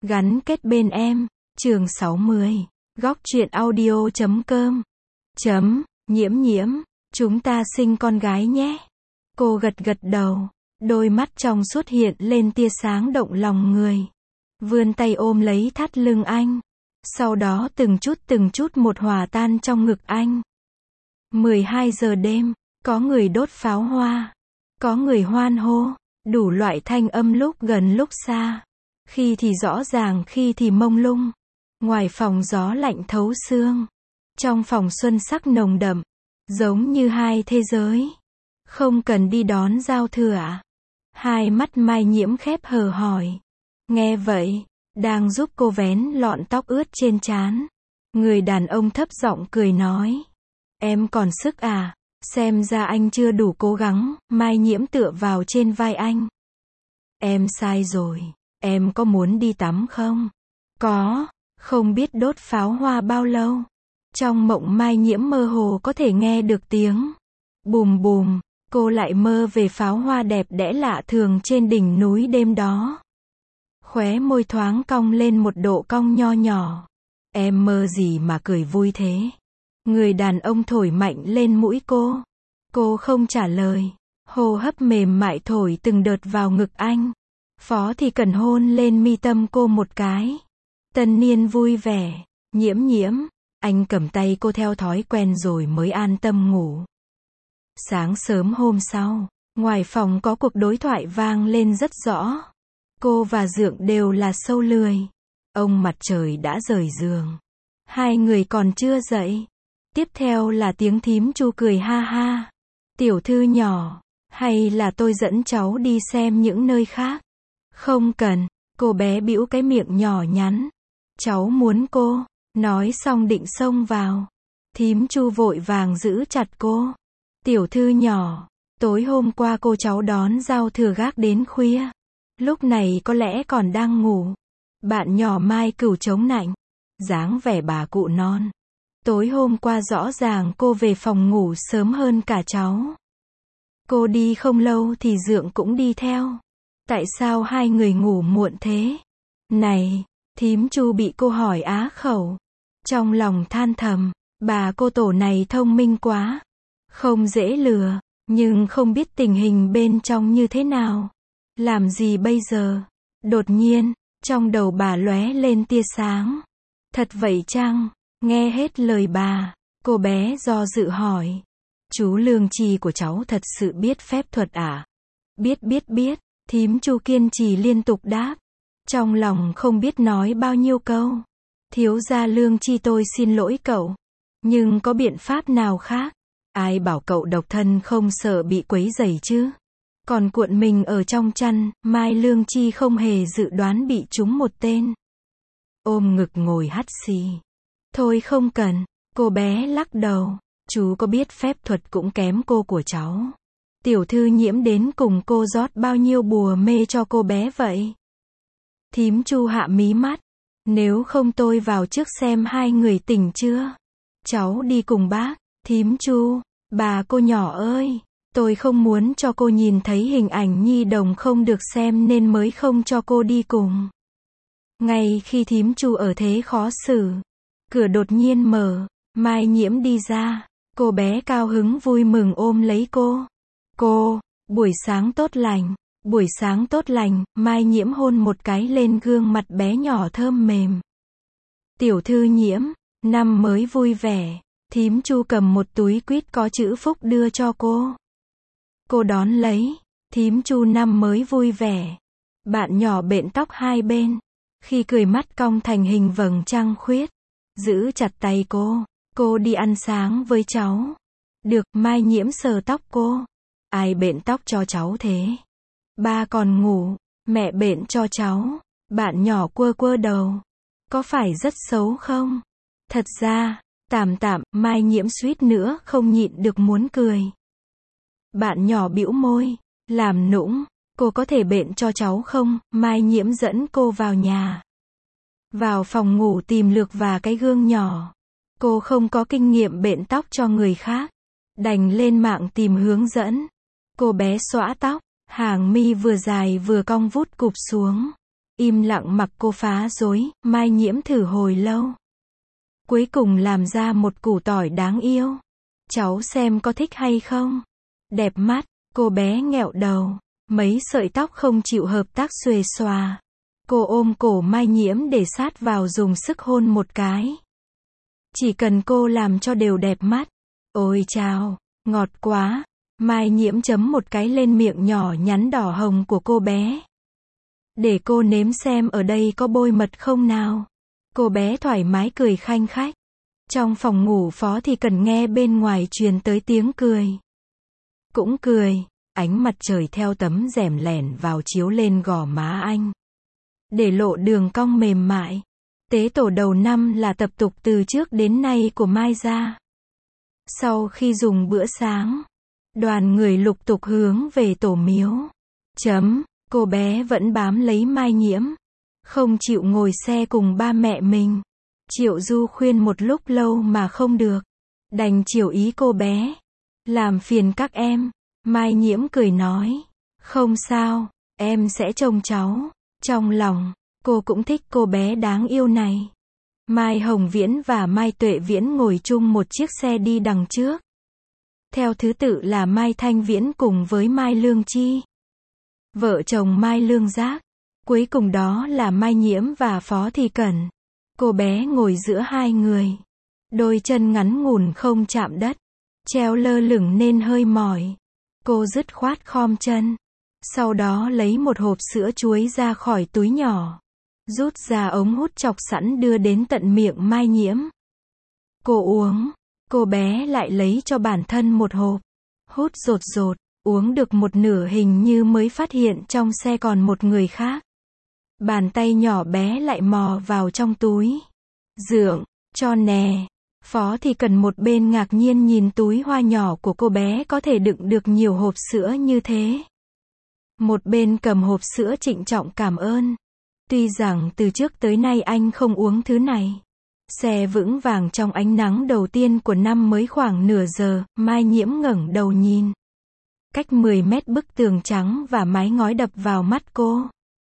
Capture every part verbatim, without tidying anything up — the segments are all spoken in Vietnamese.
Gắn kết bên em. Chương sáu mươi. Góc truyện audio chấm com. Chấm, nhiễm nhiễm, chúng ta sinh con gái nhé. Cô gật gật đầu, đôi mắt trong suốt hiện lên tia sáng động lòng người. Vươn tay ôm lấy thắt lưng anh. Sau đó từng chút từng chút một hòa tan trong ngực anh. mười hai giờ đêm, có người đốt pháo hoa. Có người hoan hô, đủ loại thanh âm lúc gần lúc xa. Khi thì rõ ràng, khi thì mông lung. Ngoài phòng gió lạnh thấu xương. Trong phòng xuân sắc nồng đậm. Giống như hai thế giới. Không cần đi đón giao thừa ạ? Hai mắt Mai Nhiễm khép hờ hỏi. Nghe vậy, đang giúp cô vén lọn tóc ướt trên trán. Người đàn ông thấp giọng cười nói. Em còn sức à? Xem ra anh chưa đủ cố gắng. Mai Nhiễm tựa vào trên vai anh. Em sai rồi. Em có muốn đi tắm không? Có. Không biết đốt pháo hoa bao lâu. Trong mộng Mai Nhiễm mơ hồ có thể nghe được tiếng bùm bùm. Cô lại mơ về pháo hoa đẹp đẽ lạ thường trên đỉnh núi đêm đó. Khóe môi thoáng cong lên một độ cong nho nhỏ. Em mơ gì mà cười vui thế? Người đàn ông thổi mạnh lên mũi cô. Cô không trả lời. Hô hấp mềm mại thổi từng đợt vào ngực anh. Phó thì cần hôn lên mi tâm cô một cái. Tân niên vui vẻ. Nhiễm nhiễm. Anh cầm tay cô theo thói quen rồi mới an tâm ngủ. Sáng sớm hôm sau, ngoài phòng có cuộc đối thoại vang lên rất rõ. Cô và Dượng đều là sâu lười. Ông mặt trời đã rời giường. Hai người còn chưa dậy. Tiếp theo là tiếng thím Chu cười ha ha. Tiểu thư nhỏ, hay là tôi dẫn cháu đi xem những nơi khác? Không cần, cô bé bĩu cái miệng nhỏ nhắn. Cháu muốn cô. Nói xong định xông vào. Thím Chu vội vàng giữ chặt cô. Tiểu thư nhỏ, tối hôm qua cô cháu đón giao thừa gác đến khuya. Lúc này có lẽ còn đang ngủ. Bạn nhỏ Mai Cửu chống nạnh. Dáng vẻ bà cụ non. Tối hôm qua rõ ràng cô về phòng ngủ sớm hơn cả cháu. Cô đi không lâu thì Dượng cũng đi theo. Tại sao hai người ngủ muộn thế? Này, thím Chu bị cô hỏi á khẩu. Trong lòng than thầm, bà cô tổ này thông minh quá. Không dễ lừa, nhưng không biết tình hình bên trong như thế nào. Làm gì bây giờ? Đột nhiên, trong đầu bà lóe lên tia sáng. Thật vậy chăng? Nghe hết lời bà, cô bé do dự hỏi. Chú Lương Chi của cháu thật sự biết phép thuật à? Biết biết biết, thím Chu kiên trì liên tục đáp. Trong lòng không biết nói bao nhiêu câu. Thiếu gia Lương Chi tôi xin lỗi cậu. Nhưng có biện pháp nào khác? Ai bảo cậu độc thân không sợ bị quấy rầy chứ? Còn cuộn mình ở trong chăn, Mai Lương Chi không hề dự đoán bị trúng một tên. Ôm ngực ngồi hắt xì. Thôi không cần, cô bé lắc đầu. Chú có biết phép thuật cũng kém cô của cháu. Tiểu thư Nhiễm đến cùng cô rót bao nhiêu bùa mê cho cô bé vậy? Thím Chu hạ mí mắt. Nếu không tôi vào trước xem hai người tỉnh chưa? Cháu đi cùng bác. Thím Chu, bà cô nhỏ ơi, tôi không muốn cho cô nhìn thấy hình ảnh nhi đồng không được xem nên mới không cho cô đi cùng. Ngay khi thím Chu ở thế khó xử, cửa đột nhiên mở, Mai Nhiễm đi ra, cô bé cao hứng vui mừng ôm lấy cô. Cô, buổi sáng tốt lành, buổi sáng tốt lành, Mai Nhiễm hôn một cái lên gương mặt bé nhỏ thơm mềm. Tiểu thư Nhiễm, năm mới vui vẻ. Thím Chu cầm một túi quýt có chữ phúc đưa cho cô. Cô đón lấy. Thím Chu năm mới vui vẻ. Bạn nhỏ bện tóc hai bên. Khi cười mắt cong thành hình vầng trăng khuyết. Giữ chặt tay cô. Cô đi ăn sáng với cháu. Được, Mai Nhiễm sờ tóc cô. Ai bện tóc cho cháu thế? Ba còn ngủ. Mẹ bện cho cháu. Bạn nhỏ quơ quơ đầu. Có phải rất xấu không? Thật ra, tạm tạm, Mai Nhiễm suýt nữa không nhịn được muốn cười. Bạn nhỏ bĩu môi, làm nũng, cô có thể bện cho cháu không? Mai Nhiễm dẫn cô vào nhà. Vào phòng ngủ tìm lược và cái gương nhỏ. Cô không có kinh nghiệm bện tóc cho người khác. Đành lên mạng tìm hướng dẫn. Cô bé xõa tóc, hàng mi vừa dài vừa cong vút cụp xuống. Im lặng mặc cô phá rối, Mai Nhiễm thử hồi lâu. Cuối cùng làm ra một củ tỏi đáng yêu. Cháu xem có thích hay không? Đẹp mắt, cô bé nghẹo đầu. Mấy sợi tóc không chịu hợp tác xuề xòa. Cô ôm cổ Mai Nhiễm để sát vào dùng sức hôn một cái. Chỉ cần cô làm cho đều đẹp mắt. Ôi chao, ngọt quá. Mai Nhiễm chấm một cái lên miệng nhỏ nhắn đỏ hồng của cô bé. Để cô nếm xem ở đây có bôi mật không nào. Cô bé thoải mái cười khanh khách. Trong phòng ngủ Phó Thì Cần nghe bên ngoài truyền tới tiếng cười. Cũng cười, ánh mặt trời theo tấm rèm lẻn vào chiếu lên gò má anh. Để lộ đường cong mềm mại. Tế tổ đầu năm là tập tục từ trước đến nay của Mai gia. Sau khi dùng bữa sáng, đoàn người lục tục hướng về tổ miếu. Chấm, cô bé vẫn bám lấy Mai Nhiễm. Không chịu ngồi xe cùng ba mẹ mình. Triệu Du khuyên một lúc lâu mà không được. Đành chiều ý cô bé. Làm phiền các em. Mai Nhiễm cười nói. Không sao, em sẽ trông cháu. Trong lòng, cô cũng thích cô bé đáng yêu này. Mai Hồng Viễn và Mai Tuệ Viễn ngồi chung một chiếc xe đi đằng trước. Theo thứ tự là Mai Thanh Viễn cùng với Mai Lương Chi. Vợ chồng Mai Lương Giác. Cuối cùng đó là Mai Nhiễm và Phó Thì Cẩn. Cô bé ngồi giữa hai người. Đôi chân ngắn ngủn không chạm đất. Treo lơ lửng nên hơi mỏi. Cô dứt khoát khom chân. Sau đó lấy một hộp sữa chuối ra khỏi túi nhỏ. Rút ra ống hút chọc sẵn đưa đến tận miệng Mai Nhiễm. Cô uống. Cô bé lại lấy cho bản thân một hộp. Hút rột rột. Uống được một nửa hình như mới phát hiện trong xe còn một người khác. Bàn tay nhỏ bé lại mò vào trong túi. Dượng, cho nè. Phó Thì Cần một bên ngạc nhiên nhìn túi hoa nhỏ của cô bé có thể đựng được nhiều hộp sữa như thế. Một bên cầm hộp sữa trịnh trọng cảm ơn. Tuy rằng từ trước tới nay anh không uống thứ này. Xe vững vàng trong ánh nắng đầu tiên của năm mới khoảng nửa giờ, Mai Nhiễm ngẩng đầu nhìn. Cách mười mét bức tường trắng và mái ngói đập vào mắt cô.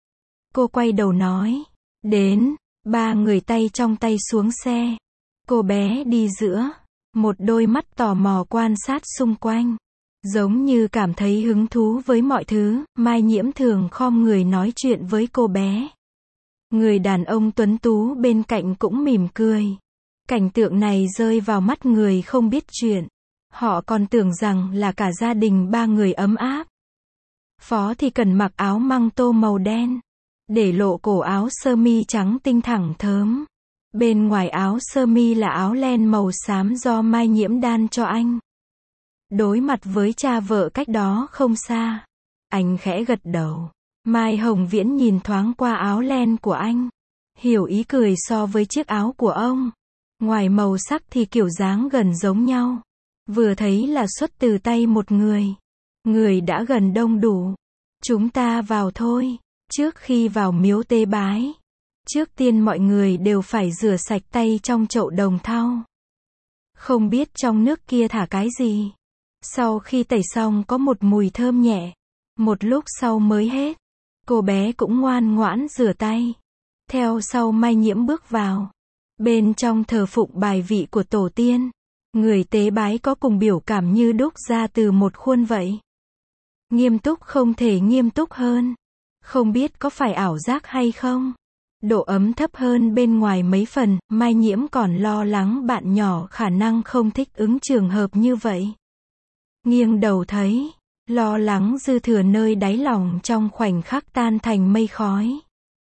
Cô quay đầu nói. Đến, ba người tay trong tay xuống xe. Cô bé đi giữa. Một đôi mắt tò mò quan sát xung quanh. Giống như cảm thấy hứng thú với mọi thứ, Mai Nhiễm thường khom người nói chuyện với cô bé. Người đàn ông tuấn tú bên cạnh cũng mỉm cười. Cảnh tượng này rơi vào mắt người không biết chuyện. Họ còn tưởng rằng là cả gia đình ba người ấm áp. Phó Thì Cần mặc áo măng tô màu đen. Để lộ cổ áo sơ mi trắng tinh thẳng thớm. Bên ngoài áo sơ mi là áo len màu xám do Mai Nhiễm đan cho anh. Đối mặt với cha vợ cách đó không xa. Anh khẽ gật đầu. Mai Hồng Viễn nhìn thoáng qua áo len của anh. Hiểu ý cười so với chiếc áo của ông. Ngoài màu sắc thì kiểu dáng gần giống nhau. Vừa thấy là xuất từ tay một người. Người đã gần đông đủ. Chúng ta vào thôi. Trước khi vào miếu tế bái. Trước tiên mọi người đều phải rửa sạch tay trong chậu đồng thau. Không biết trong nước kia thả cái gì. Sau khi tẩy xong có một mùi thơm nhẹ. Một lúc sau mới hết. Cô bé cũng ngoan ngoãn rửa tay. Theo sau Mai Nhiễm bước vào. Bên trong thờ phụng bài vị của tổ tiên. Người tế bái có cùng biểu cảm như đúc ra từ một khuôn vậy. Nghiêm túc không thể nghiêm túc hơn. Không biết có phải ảo giác hay không. Độ ấm thấp hơn bên ngoài mấy phần, Mai Nhiễm còn lo lắng bạn nhỏ khả năng không thích ứng trường hợp như vậy. Nghiêng đầu thấy, lo lắng dư thừa nơi đáy lòng trong khoảnh khắc tan thành mây khói.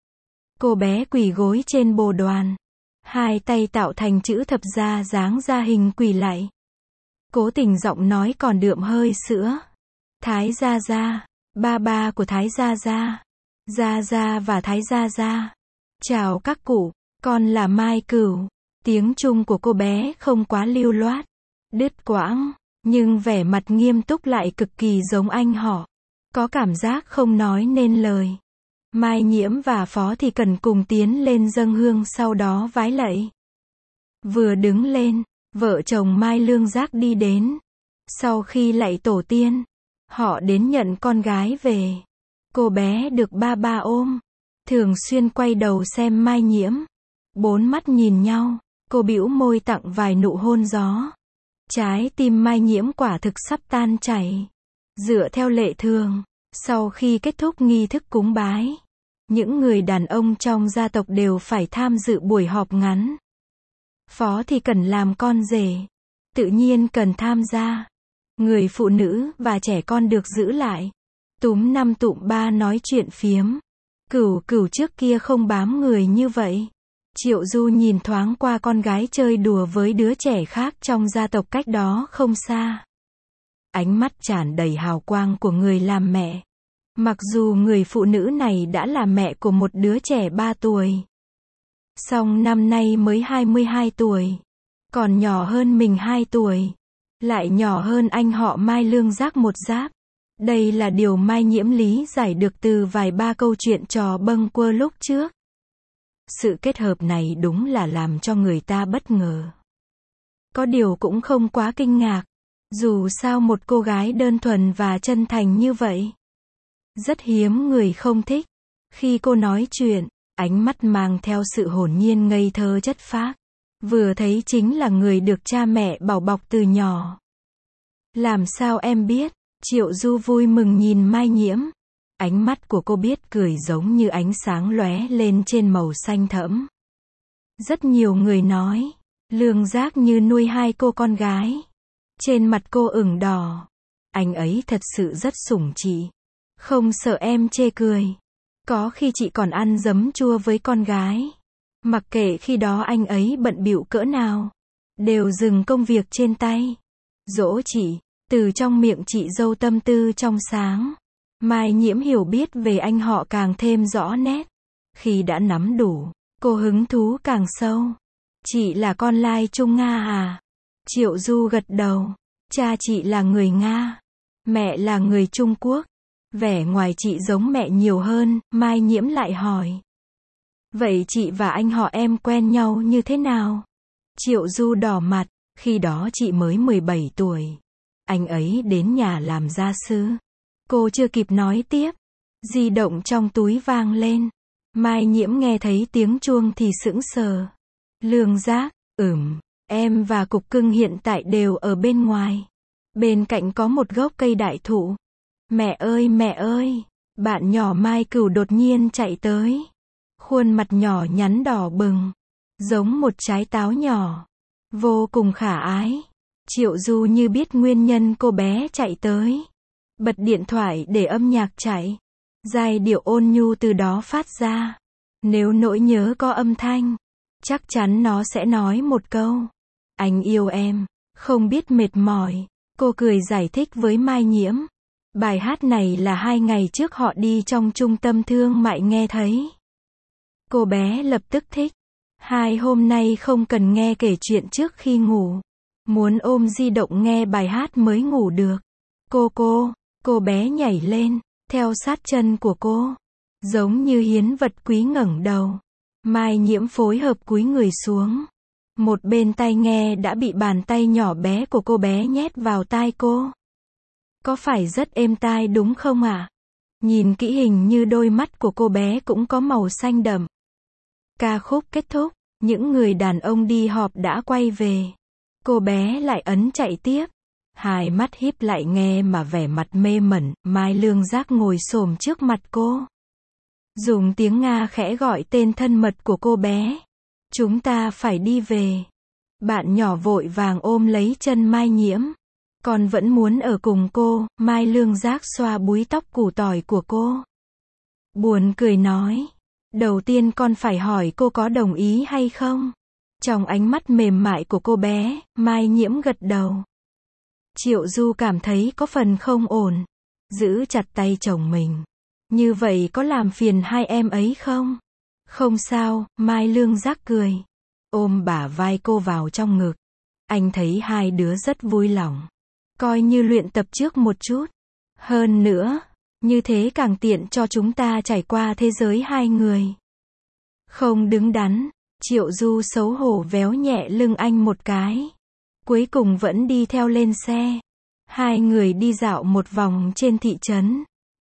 Cô bé quỳ gối trên bồ đoàn. Hai tay tạo thành chữ thập gia dáng ra hình quỳ lạy. Cố tình giọng nói còn đượm hơi sữa. Thái Gia Gia, ba ba của Thái Gia Gia. Gia Gia và Thái Gia Gia. Chào các cụ, con là Mai Cửu. Tiếng Trung của cô bé không quá lưu loát, đứt quãng, nhưng vẻ mặt nghiêm túc lại cực kỳ giống anh họ. Có cảm giác không nói nên lời. Mai Nhiễm và Phó Thì Cần cùng tiến lên dâng hương sau đó vái lạy. Vừa đứng lên, vợ chồng Mai Lương Giác đi đến. Sau khi lạy tổ tiên, họ đến nhận con gái về. Cô bé được ba ba ôm. thường xuyên quay đầu xem Mai Nhiễm. Bốn mắt nhìn nhau, cô bĩu môi tặng vài nụ hôn gió. Trái tim Mai Nhiễm quả thực sắp tan chảy. Dựa theo lệ thường, sau khi kết thúc nghi thức cúng bái, những người đàn ông trong gia tộc đều phải tham dự buổi họp ngắn. Phó thì cần làm con rể, tự nhiên cần tham gia. Người phụ nữ và trẻ con được giữ lại. Túm năm tụm ba nói chuyện phiếm. Cửu Cửu trước kia không bám người như vậy. Triệu Du nhìn thoáng qua con gái chơi đùa với đứa trẻ khác trong gia tộc cách đó không xa. Ánh mắt tràn đầy hào quang của người làm mẹ. Mặc dù người phụ nữ này đã là mẹ của một đứa trẻ ba tuổi. Song năm nay mới hai mươi hai tuổi. Còn nhỏ hơn mình hai tuổi. Lại nhỏ hơn anh họ Mai Lương Giác một giáp. Đây là điều Mai Nhiễm lý giải được từ vài ba câu chuyện trò bâng quơ lúc trước. Sự kết hợp này đúng là làm cho người ta bất ngờ. Có điều cũng không quá kinh ngạc. Dù sao một cô gái đơn thuần và chân thành như vậy, rất hiếm người không thích. Khi cô nói chuyện, ánh mắt mang theo sự hồn nhiên ngây thơ chất phác. Vừa thấy chính là người được cha mẹ bảo bọc từ nhỏ. Làm sao em biết? Triệu Du vui mừng nhìn Mai Nhiễm. Ánh mắt của cô biết cười giống như ánh sáng lóe lên trên màu xanh thẫm. Rất nhiều người nói, Lương Giác như nuôi hai cô con gái. Trên mặt cô ửng đỏ. Anh ấy thật sự rất sủng chị. Không sợ em chê cười. Có khi chị còn ăn giấm chua với con gái. Mặc kệ khi đó anh ấy bận bịu cỡ nào, đều dừng công việc trên tay. Dỗ chị. Từ trong miệng chị dâu tâm tư trong sáng, Mai Nhiễm hiểu biết về anh họ càng thêm rõ nét. Khi đã nắm đủ, cô hứng thú càng sâu. Chị là con lai Trung Nga à? Triệu Du gật đầu. Cha chị là người Nga, mẹ là người Trung Quốc. Vẻ ngoài chị giống mẹ nhiều hơn, Mai Nhiễm lại hỏi. Vậy chị và anh họ em quen nhau như thế nào? Triệu Du đỏ mặt, khi đó chị mới mười bảy tuổi. Anh ấy đến nhà làm gia sư. Cô chưa kịp nói tiếp, di động trong túi vang lên. Mai Nhiễm nghe thấy tiếng chuông thì sững sờ. Lương Giác, ừm, em và Cục Cưng hiện tại đều ở bên ngoài. Bên cạnh có một gốc cây đại thụ. Mẹ ơi mẹ ơi, bạn nhỏ Mai Cửu đột nhiên chạy tới. Khuôn mặt nhỏ nhắn đỏ bừng, giống một trái táo nhỏ. Vô cùng khả ái. Triệu Du như biết nguyên nhân cô bé chạy tới. Bật điện thoại để âm nhạc chạy. Giai điệu ôn nhu từ đó phát ra. Nếu nỗi nhớ có âm thanh, chắc chắn nó sẽ nói một câu. Anh yêu em, không biết mệt mỏi. Cô cười giải thích với Mai Nhiễm. Bài hát này là hai ngày trước họ đi trong trung tâm thương mại nghe thấy. Cô bé lập tức thích. Hai hôm nay không cần nghe kể chuyện trước khi ngủ. Muốn ôm di động nghe bài hát mới ngủ được. Cô cô, cô bé nhảy lên, theo sát chân của cô. Giống như hiến vật quý ngẩng đầu. Mai Nhiễm phối hợp cúi người xuống. Một bên tai nghe đã bị bàn tay nhỏ bé của cô bé nhét vào tai cô. Có phải rất êm tai đúng không ạ? À? Nhìn kỹ hình như đôi mắt của cô bé cũng có màu xanh đậm. Ca khúc kết thúc, những người đàn ông đi họp đã quay về. Cô bé lại ấn chạy tiếp. Hai mắt híp lại nghe mà vẻ mặt mê mẩn. Mai Lương Giác ngồi xổm trước mặt cô. Dùng tiếng Nga khẽ gọi tên thân mật của cô bé. Chúng ta phải đi về. Bạn nhỏ vội vàng ôm lấy chân Mai Nhiễm. Con vẫn muốn ở cùng cô. Mai Lương Giác xoa búi tóc củ tỏi của cô. Buồn cười nói. Đầu tiên con phải hỏi cô có đồng ý hay không? Trong ánh mắt mềm mại của cô bé, Mai Nhiễm gật đầu. Triệu Du cảm thấy có phần không ổn. Giữ chặt tay chồng mình. Như vậy có làm phiền hai em ấy không? Không sao, Mai Lương Giác cười. Ôm bả vai cô vào trong ngực. Anh thấy hai đứa rất vui lòng. Coi như luyện tập trước một chút. Hơn nữa, như thế càng tiện cho chúng ta trải qua thế giới hai người. Không đứng đắn. Triệu Du xấu hổ véo nhẹ lưng anh một cái. Cuối cùng vẫn đi theo lên xe. Hai người đi dạo một vòng trên thị trấn.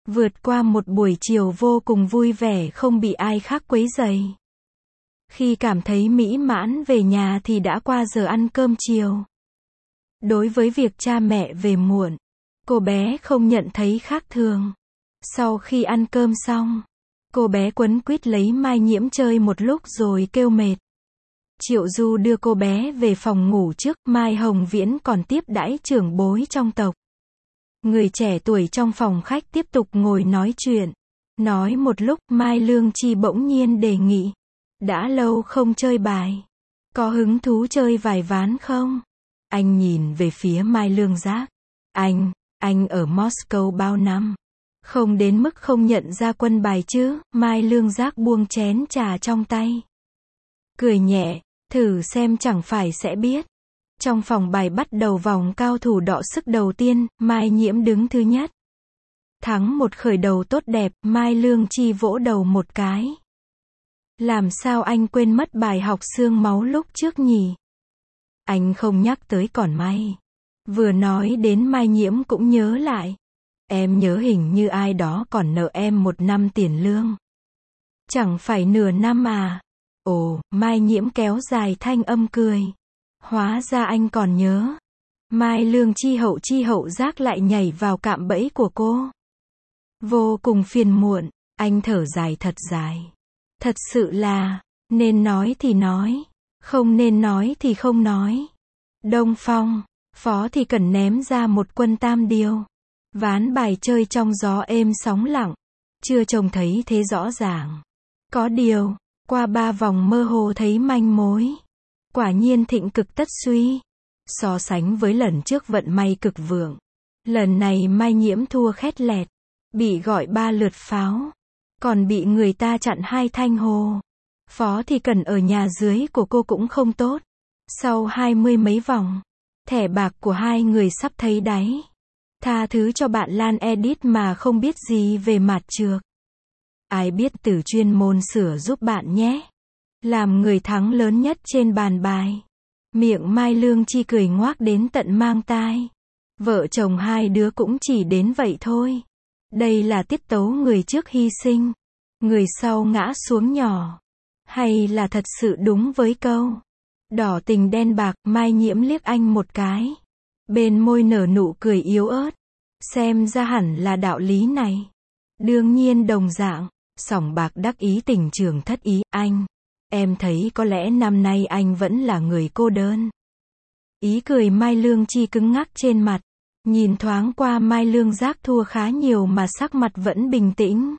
Vượt qua một buổi chiều vô cùng vui vẻ không bị ai khác quấy rầy. Khi cảm thấy mỹ mãn về nhà thì đã qua giờ ăn cơm chiều. Đối với việc cha mẹ về muộn, cô bé không nhận thấy khác thường. Sau khi ăn cơm xong, cô bé quấn quýt lấy Mai Nhiễm chơi một lúc rồi kêu mệt. Triệu Du đưa cô bé về phòng ngủ trước, Mai Hồng Viễn còn tiếp đãi trưởng bối trong tộc. Người trẻ tuổi trong phòng khách tiếp tục ngồi nói chuyện. Nói một lúc, Mai Lương Chi bỗng nhiên đề nghị. Đã lâu không chơi bài. Có hứng thú chơi vài ván không? Anh nhìn về phía Mai Lương Giác. Anh, anh ở Moscow bao năm? Không đến mức không nhận ra quân bài chứ? Mai Lương Giác buông chén trà trong tay. Cười nhẹ, thử xem chẳng phải sẽ biết. Trong phòng bài bắt đầu vòng cao thủ đọ sức đầu tiên, Mai Nhiễm đứng thứ nhất. Thắng một khởi đầu tốt đẹp, Mai Lương Chi vỗ đầu một cái. Làm sao anh quên mất bài học xương máu lúc trước nhỉ? Anh không nhắc tới còn may. Vừa nói đến Mai Nhiễm cũng nhớ lại. Em nhớ hình như ai đó còn nợ em một năm tiền lương. Chẳng phải nửa năm à? Ồ, Mai Nhiễm kéo dài thanh âm cười. Hóa ra anh còn nhớ. Mai Lương Chi hậu chi hậu giác lại nhảy vào cạm bẫy của cô. Vô cùng phiền muộn, anh thở dài thật dài. Thật sự là, nên nói thì nói, không nên nói thì không nói. Đông Phong, Phó thì cần ném ra một quân tam điều. Ván bài chơi trong gió êm sóng lặng. Chưa trông thấy thế rõ ràng. Có điều, qua ba vòng mơ hồ thấy manh mối. Quả nhiên thịnh cực tất suy. So sánh với lần trước vận may cực vượng. Lần này Mai Nhiễm thua khét lẹt. Bị gọi ba lượt pháo. Còn bị người ta chặn hai thanh hồ. Phó thì cần ở nhà dưới của cô cũng không tốt. Sau hai mươi mấy vòng, thẻ bạc của hai người sắp thấy đáy. Tha thứ cho bạn Lan Edit mà không biết gì về mặt trược. Ai biết từ chuyên môn sửa giúp bạn nhé. Làm người thắng lớn nhất trên bàn bài. Miệng Mai Lương Chi cười ngoác đến tận mang tai. Vợ chồng hai đứa cũng chỉ đến vậy thôi. Đây là tiết tấu người trước hy sinh, người sau ngã xuống nhỏ. Hay là thật sự đúng với câu đỏ tình đen bạc? Mai Nhiễm liếc anh một cái. Bên môi nở nụ cười yếu ớt. Xem ra hẳn là đạo lý này. Đương nhiên đồng dạng. Sòng bạc đắc ý tình trường thất ý. Anh, em thấy có lẽ năm nay anh vẫn là người cô đơn. Ý cười Mai Lương Chi cứng ngắc trên mặt. Nhìn thoáng qua Mai Lương Giác thua khá nhiều mà sắc mặt vẫn bình tĩnh.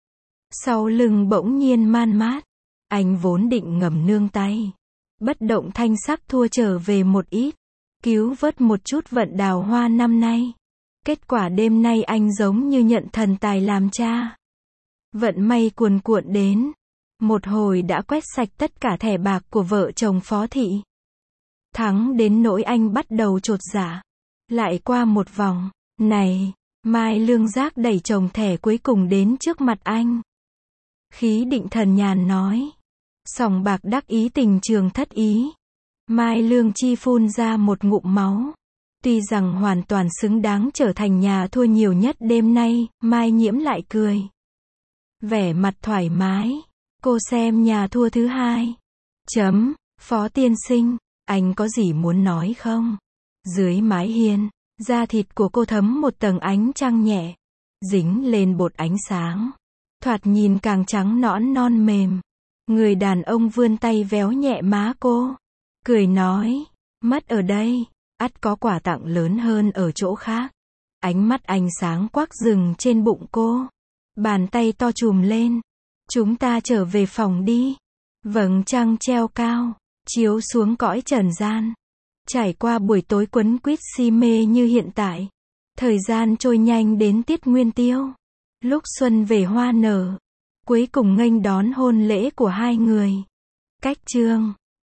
Sau lưng bỗng nhiên man mát. Anh vốn định ngầm nương tay. Bất động thanh sắc thua trở về một ít. Cứu vớt một chút vận đào hoa năm nay. Kết quả đêm nay anh giống như nhận thần tài làm cha. Vận may cuồn cuộn đến. Một hồi đã quét sạch tất cả thẻ bạc của vợ chồng Phó Thị. Thắng đến nỗi anh bắt đầu chột dạ. Lại qua một vòng. Này, Mai Lương Giác đẩy chồng thẻ cuối cùng đến trước mặt anh. Khí định thần nhàn nói. Sòng bạc đắc ý tình trường thất ý. Mai Lương Chi phun ra một ngụm máu. Tuy rằng hoàn toàn xứng đáng trở thành nhà thua nhiều nhất đêm nay, Mai Nhiễm lại cười. Vẻ mặt thoải mái. Cô xem nhà thua thứ hai. Chấm, Phó tiên sinh, anh có gì muốn nói không? Dưới mái hiên, da thịt của cô thấm một tầng ánh trăng nhẹ. Dính lên bột ánh sáng. Thoạt nhìn càng trắng nõn non mềm. Người đàn ông vươn tay véo nhẹ má cô. Cười nói, mất ở đây, ắt có quà tặng lớn hơn ở chỗ khác. Ánh mắt anh sáng quắc rừng trên bụng cô. Bàn tay to chùm lên. Chúng ta trở về phòng đi. Vầng trăng treo cao, chiếu xuống cõi trần gian. Trải qua buổi tối quấn quýt si mê như hiện tại. Thời gian trôi nhanh đến tiết nguyên tiêu. Lúc xuân về hoa nở. Cuối cùng nghênh đón hôn lễ của hai người. Cách chương